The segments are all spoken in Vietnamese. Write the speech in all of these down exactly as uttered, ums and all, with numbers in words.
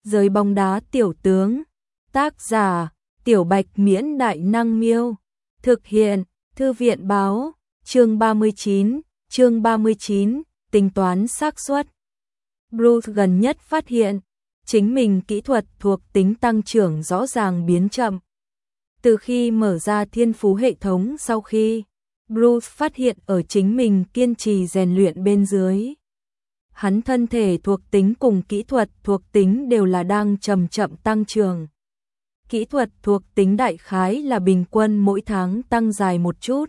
Giới bóng đá tiểu tướng. Tác giả: Tiểu Bạch Miễn Đại Năng Miêu. Thực hiện: Thư viện báo. Chương ba mươi chín, chương ba mươi chín, tính toán xác suất. Bruce gần nhất phát hiện, chính mình kỹ thuật thuộc tính tăng trưởng rõ ràng biến chậm. Từ khi mở ra thiên phú hệ thống sau khi, Bruce phát hiện ở chính mình kiên trì rèn luyện bên dưới. Hắn thân thể thuộc tính cùng kỹ thuật thuộc tính đều là đang chậm chậm tăng trưởng. Kỹ thuật thuộc tính đại khái là bình quân mỗi tháng tăng dài một chút.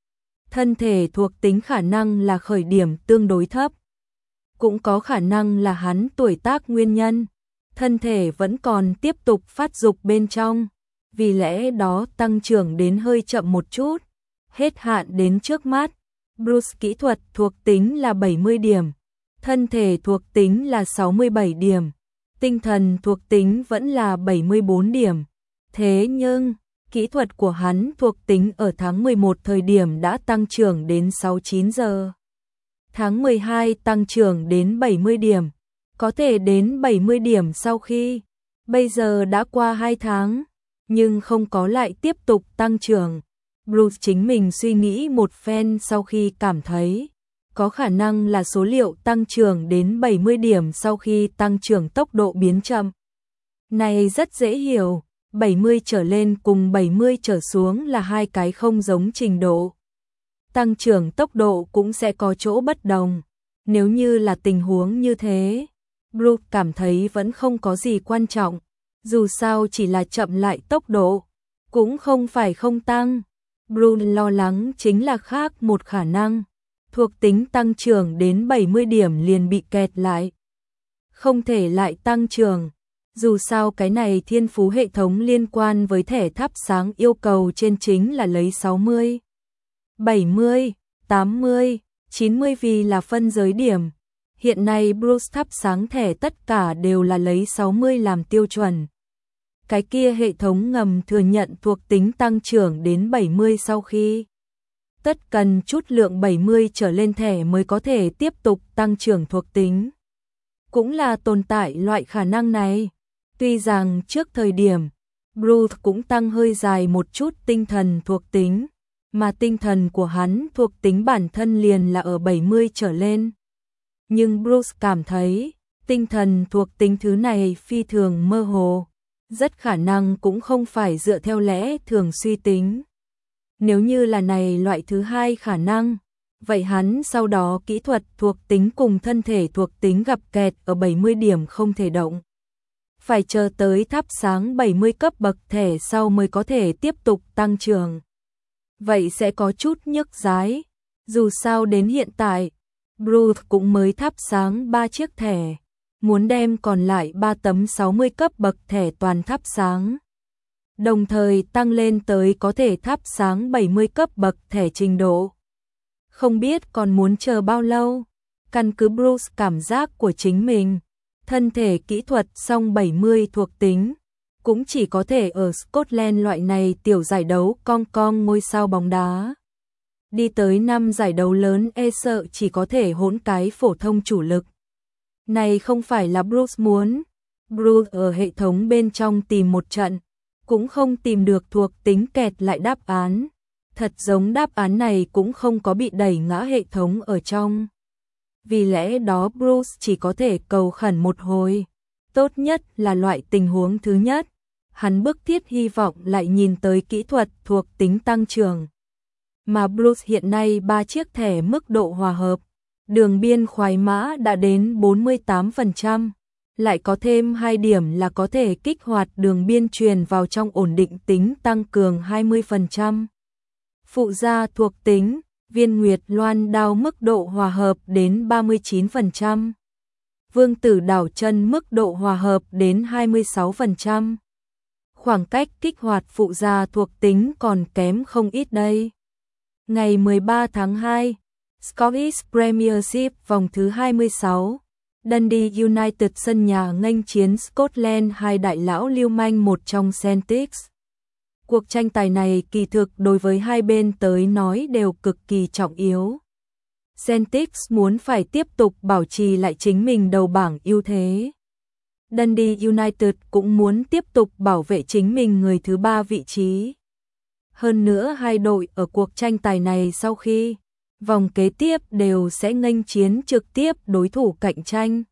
Thân thể thuộc tính khả năng là khởi điểm tương đối thấp. Cũng có khả năng là hắn tuổi tác nguyên nhân. Thân thể vẫn còn tiếp tục phát dục bên trong. Vì lẽ đó tăng trưởng đến hơi chậm một chút. Hết hạn đến trước mắt. Bruce kỹ thuật thuộc tính là bảy mươi điểm. Thân thể thuộc tính là sáu mươi bảy điểm. Tinh thần thuộc tính vẫn là bảy mươi bốn điểm. Thế nhưng, kỹ thuật của hắn thuộc tính ở tháng mười một thời điểm đã tăng trưởng đến sáu mươi chín giờ. Tháng mười hai tăng trưởng đến bảy mươi điểm. Có thể đến bảy mươi điểm sau khi. Bây giờ đã qua hai tháng. Nhưng không có lại tiếp tục tăng trưởng. Bruce chính mình suy nghĩ một phen sau khi cảm thấy. Có khả năng là số liệu tăng trưởng đến bảy mươi điểm sau khi tăng trưởng tốc độ biến chậm. Này rất dễ hiểu. bảy mươi trở lên cùng bảy mươi trở xuống là hai cái không giống trình độ. Tăng trưởng tốc độ cũng sẽ có chỗ bất đồng. Nếu như là tình huống như thế, Bruce cảm thấy vẫn không có gì quan trọng. Dù sao chỉ là chậm lại tốc độ, cũng không phải không tăng. Bruce lo lắng chính là khác một khả năng. Thuộc tính tăng trưởng đến bảy mươi điểm liền bị kẹt lại. Không thể lại tăng trưởng. Dù sao cái này thiên phú hệ thống liên quan với thẻ thắp sáng yêu cầu trên chính là lấy sáu mươi, bảy mươi, tám mươi, chín mươi vì là phân giới điểm. Hiện nay Bruce thắp sáng thẻ tất cả đều là lấy sáu mươi làm tiêu chuẩn. Cái kia hệ thống ngầm thừa nhận thuộc tính tăng trưởng đến bảy mươi sau khi. Tất cần chút lượng bảy mươi trở lên thẻ mới có thể tiếp tục tăng trưởng thuộc tính. Cũng là tồn tại loại khả năng này. Tuy rằng trước thời điểm, Bruce cũng tăng hơi dài một chút tinh thần thuộc tính, mà tinh thần của hắn thuộc tính bản thân liền là ở bảy mươi trở lên. Nhưng Bruce cảm thấy, tinh thần thuộc tính thứ này phi thường mơ hồ, rất khả năng cũng không phải dựa theo lẽ thường suy tính. Nếu như là này loại thứ hai khả năng, vậy hắn sau đó kỹ thuật thuộc tính cùng thân thể thuộc tính gặp kẹt ở bảy mươi điểm không thể động. Phải chờ tới thắp sáng bảy mươi cấp bậc thẻ sau mới có thể tiếp tục tăng trưởng. Vậy sẽ có chút nhức dái. Dù sao đến hiện tại, Bruce cũng mới thắp sáng ba chiếc thẻ. Muốn đem còn lại ba tấm sáu mươi cấp bậc thẻ toàn thắp sáng. Đồng thời tăng lên tới có thể thắp sáng bảy mươi cấp bậc thẻ trình độ. Không biết còn muốn chờ bao lâu. Căn cứ Bruce cảm giác của chính mình. Thân thể kỹ thuật song bảy mươi thuộc tính, cũng chỉ có thể ở Scotland loại này tiểu giải đấu cong cong ngôi sao bóng đá. Đi tới năm giải đấu lớn e sợ chỉ có thể hỗn cái phổ thông chủ lực. Này không phải là Bruce muốn. Bruce ở hệ thống bên trong tìm một trận, cũng không tìm được thuộc tính kẹt lại đáp án. Thật giống đáp án này cũng không có bị đẩy ngã hệ thống ở trong. Vì lẽ đó Bruce chỉ có thể cầu khẩn một hồi. Tốt nhất là loại tình huống thứ nhất. Hắn bức thiết hy vọng lại nhìn tới kỹ thuật thuộc tính tăng trưởng. Mà Bruce hiện nay ba chiếc thẻ mức độ hòa hợp. Đường biên khoái mã đã đến bốn mươi tám phần trăm. Lại có thêm hai điểm là có thể kích hoạt đường biên truyền vào trong ổn định tính tăng cường hai mươi phần trăm. Phụ gia thuộc tính. Viên Nguyệt Loan đao mức độ hòa hợp đến ba mươi chín phần trăm. Vương tử đảo chân mức độ hòa hợp đến hai mươi sáu phần trăm. Khoảng cách kích hoạt phụ gia thuộc tính còn kém không ít đây. Ngày mười ba tháng hai, Scottish Premiership vòng thứ hai mươi sáu. Dundee United sân nhà nghênh chiến Scotland hai đại lão lưu manh một trong Celtics. Cuộc tranh tài này kỳ thực đối với hai bên tới nói đều cực kỳ trọng yếu. Celtics muốn phải tiếp tục bảo trì lại chính mình đầu bảng ưu thế. Dundee United cũng muốn tiếp tục bảo vệ chính mình người thứ ba vị trí. Hơn nữa hai đội ở cuộc tranh tài này sau khi vòng kế tiếp đều sẽ nghênh chiến trực tiếp đối thủ cạnh tranh.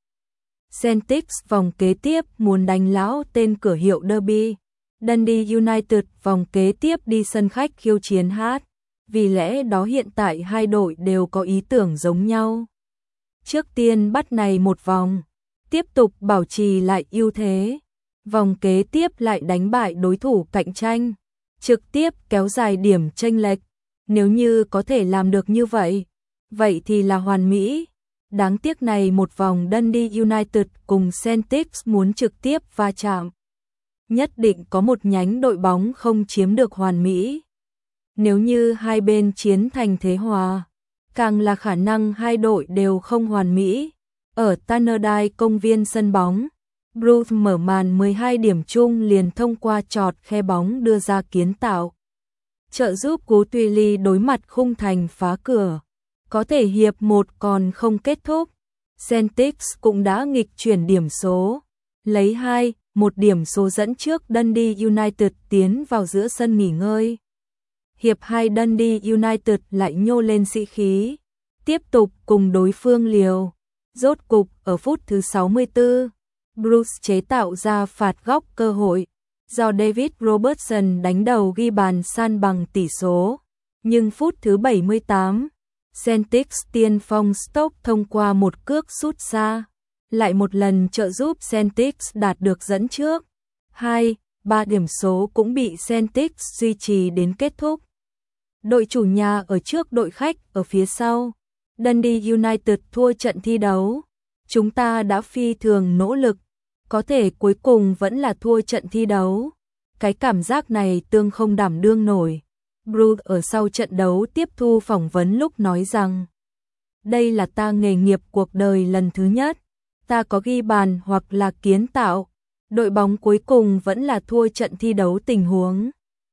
Celtic vòng kế tiếp muốn đánh lão tên cửa hiệu derby. Dundee United vòng kế tiếp đi sân khách khiêu chiến hát. Vì lẽ đó hiện tại hai đội đều có ý tưởng giống nhau. Trước tiên bắt này một vòng, tiếp tục bảo trì lại ưu thế. Vòng kế tiếp lại đánh bại đối thủ cạnh tranh, trực tiếp kéo dài điểm chênh lệch. Nếu như có thể làm được như vậy, vậy thì là hoàn mỹ. Đáng tiếc này một vòng Dundee United cùng Celtic muốn trực tiếp va chạm. Nhất định có một nhánh đội bóng không chiếm được hoàn mỹ. Nếu như hai bên chiến thành thế hòa, càng là khả năng hai đội đều không hoàn mỹ. Ở Tannadice công viên sân bóng, Bruce mở màn mười hai điểm chung liền thông qua chọt khe bóng đưa ra kiến tạo. Trợ giúp Cú Tuy Ly đối mặt khung thành phá cửa. Có thể hiệp một còn không kết thúc. Celtic cũng đã nghịch chuyển điểm số. Lấy hai, một điểm số dẫn trước Dundee United tiến vào giữa sân nghỉ ngơi. Hiệp hai Dundee United lại nhô lên sĩ khí. Tiếp tục cùng đối phương liều. Rốt cục ở phút thứ sáu mươi tư, Bruce chế tạo ra phạt góc cơ hội. Do David Robertson đánh đầu ghi bàn san bằng tỷ số. Nhưng phút thứ bảy mươi tám, Celtic tiên phong Stoke thông qua một cước sút xa. Lại một lần trợ giúp Celtic đạt được dẫn trước. hai, ba điểm số cũng bị Celtic duy trì đến kết thúc. Đội chủ nhà ở trước đội khách ở phía sau. Dundee United thua trận thi đấu. Chúng ta đã phi thường nỗ lực. Có thể cuối cùng vẫn là thua trận thi đấu. Cái cảm giác này tương không đảm đương nổi. Bruce ở sau trận đấu tiếp thu phỏng vấn lúc nói rằng: đây là ta nghề nghiệp cuộc đời lần thứ nhất. Ta có ghi bàn hoặc là kiến tạo. Đội bóng cuối cùng vẫn là thua trận thi đấu tình huống.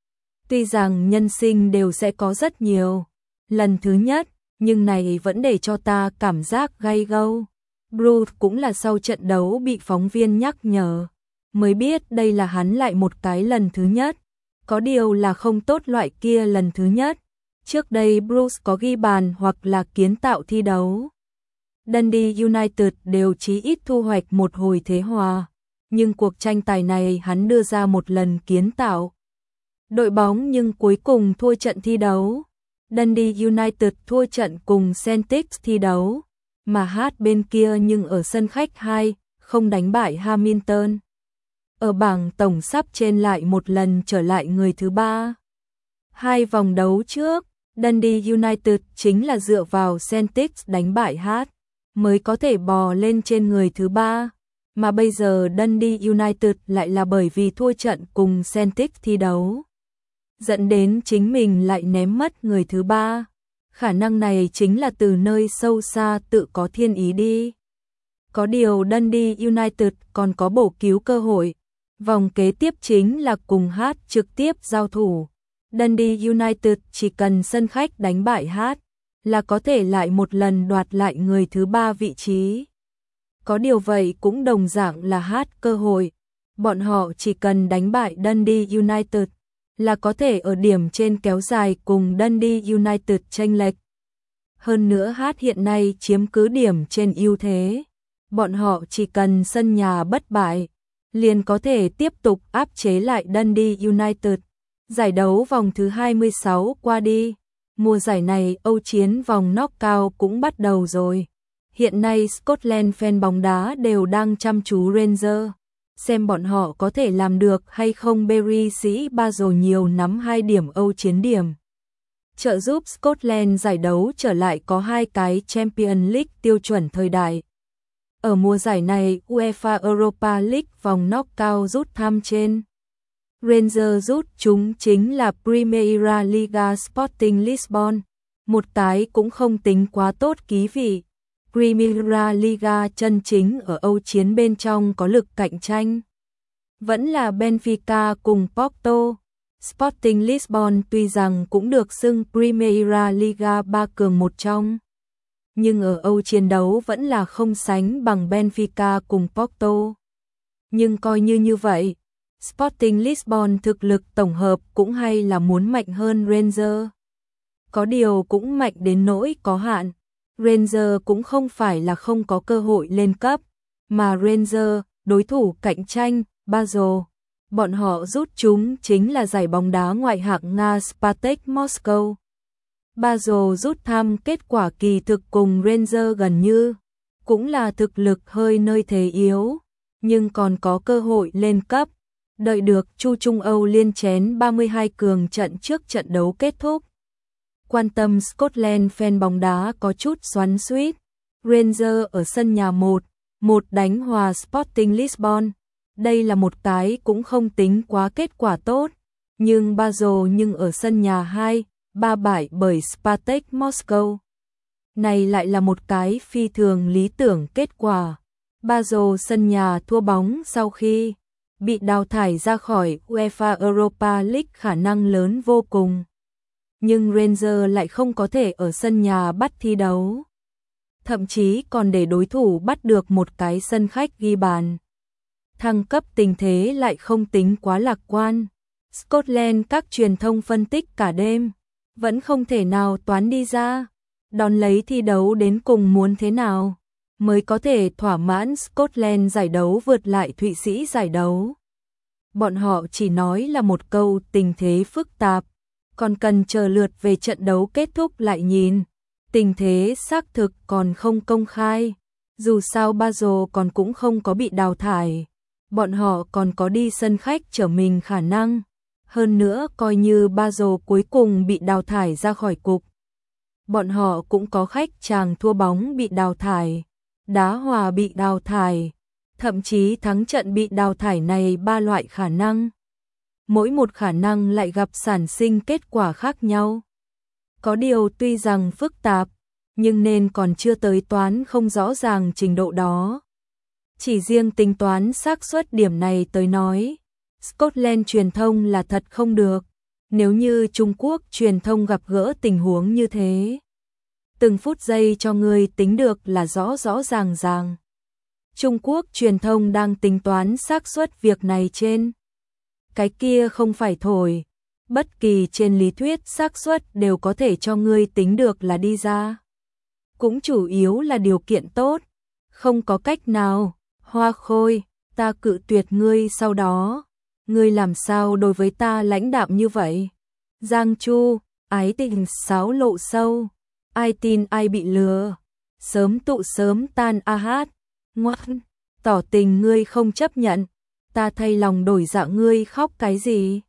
Tuy rằng nhân sinh đều sẽ có rất nhiều lần thứ nhất, nhưng này vẫn để cho ta cảm giác gay gâu. Bruce cũng là sau trận đấu bị phóng viên nhắc nhở, mới biết đây là hắn lại một cái lần thứ nhất. Có điều là không tốt loại kia lần thứ nhất. Trước đây Bruce có ghi bàn hoặc là kiến tạo thi đấu. Dundee United đều chí ít thu hoạch một hồi thế hòa. Nhưng cuộc tranh tài này hắn đưa ra một lần kiến tạo. Đội bóng nhưng cuối cùng thua trận thi đấu. Dundee United thua trận cùng Celtic thi đấu. Mà hát bên kia nhưng ở sân khách hai, không đánh bại Hamilton. Ở bảng tổng sắp trên lại một lần trở lại người thứ ba. Hai vòng đấu trước, Dundee United chính là dựa vào Celtic đánh bại hát, mới có thể bò lên trên người thứ ba. Mà bây giờ Dundee United lại là bởi vì thua trận cùng Celtic thi đấu, dẫn đến chính mình lại ném mất người thứ ba. Khả năng này chính là từ nơi sâu xa tự có thiên ý đi. Có điều Dundee United còn có bổ cứu cơ hội. Vòng kế tiếp chính là cùng hát trực tiếp giao thủ. Dundee United chỉ cần sân khách đánh bại hát là có thể lại một lần đoạt lại người thứ ba vị trí. Có điều vậy cũng đồng dạng là hát cơ hội. Bọn họ chỉ cần đánh bại Dundee United là có thể ở điểm trên kéo dài cùng Dundee United chênh lệch. Hơn nữa hát hiện nay chiếm cứ điểm trên ưu thế. Bọn họ chỉ cần sân nhà bất bại, liền có thể tiếp tục áp chế lại Dundee United. Giải đấu vòng thứ hai mươi sáu qua đi. Mùa giải này Âu chiến vòng knockout cũng bắt đầu rồi. Hiện nay Scotland fan bóng đá đều đang chăm chú Rangers, xem bọn họ có thể làm được hay không. Barry sĩ ba rồi nhiều nắm hai điểm Âu chiến điểm. Trợ giúp Scotland giải đấu trở lại có hai cái Champions League tiêu chuẩn thời đại. Ở mùa giải này UEFA Europa League vòng knockout rút thăm trên. Rangers rút chúng chính là Primeira Liga Sporting Lisbon. Một cái cũng không tính quá tốt ký vị. Primeira Liga chân chính ở Âu chiến bên trong có lực cạnh tranh vẫn là Benfica cùng Porto. Sporting Lisbon tuy rằng cũng được xưng Primeira Liga ba cường một trong, nhưng ở Âu chiến đấu vẫn là không sánh bằng Benfica cùng Porto. Nhưng coi như như vậy, Sporting Lisbon thực lực tổng hợp cũng hay là muốn mạnh hơn Rangers. Có điều cũng mạnh đến nỗi có hạn. Rangers cũng không phải là không có cơ hội lên cấp, mà Rangers, đối thủ cạnh tranh, Basel, bọn họ rút chúng chính là giải bóng đá ngoại hạng Nga Spartak Moscow. Basel rút thăm kết quả kỳ thực cùng Rangers gần như, cũng là thực lực hơi nơi thế yếu, nhưng còn có cơ hội lên cấp. Đợi được Chu Trung Âu liên chén ba mươi hai cường trận trước trận đấu kết thúc. Quan tâm Scotland fan bóng đá có chút xoắn xuýt. Rangers ở sân nhà một một đánh hòa Sporting Lisbon. Đây là một cái cũng không tính quá kết quả tốt, nhưng Basel nhưng ở sân nhà hai ba bại bởi Spartak Moscow. Này lại là một cái phi thường lý tưởng kết quả. Basel sân nhà thua bóng sau khi bị đào thải ra khỏi UEFA Europa League khả năng lớn vô cùng. Nhưng Rangers lại không có thể ở sân nhà bắt thi đấu. Thậm chí còn để đối thủ bắt được một cái sân khách ghi bàn. Thăng cấp tình thế lại không tính quá lạc quan. Scotland các truyền thông phân tích cả đêm, vẫn không thể nào toán đi ra. Đón lấy thi đấu đến cùng muốn thế nào mới có thể thỏa mãn Scotland giải đấu vượt lại Thụy Sĩ giải đấu. Bọn họ chỉ nói là một câu tình thế phức tạp, còn cần chờ lượt về trận đấu kết thúc lại nhìn. Tình thế xác thực còn không công khai, dù sao Basel còn cũng không có bị đào thải, bọn họ còn có đi sân khách trở mình khả năng. Hơn nữa coi như Basel cuối cùng bị đào thải ra khỏi cục, bọn họ cũng có khách chàng thua bóng bị đào thải, đá hòa bị đào thải, thậm chí thắng trận bị đào thải này ba loại khả năng. Mỗi một khả năng lại gặp sản sinh kết quả khác nhau. Có điều tuy rằng phức tạp, nhưng nên còn chưa tới toán không rõ ràng trình độ đó. Chỉ riêng tính toán xác suất điểm này tới nói, Scotland truyền thông là thật không được. Nếu như Trung Quốc truyền thông gặp gỡ tình huống như thế, từng phút giây cho người tính được là rõ rõ ràng ràng. Trung Quốc truyền thông đang tính toán xác suất việc này trên. Cái kia không phải thổi, bất kỳ trên lý thuyết xác suất đều có thể cho ngươi tính được là đi ra. Cũng chủ yếu là điều kiện tốt, không có cách nào. Hoa Khôi, ta cự tuyệt ngươi sau đó, ngươi làm sao đối với ta lãnh đạm như vậy? Giang Chu, ái tình sáo lộ sâu, ai tin ai bị lừa, sớm tụ sớm tan a hát, ngoan, tỏ tình ngươi không chấp nhận, ta thay lòng đổi dạ ngươi khóc cái gì?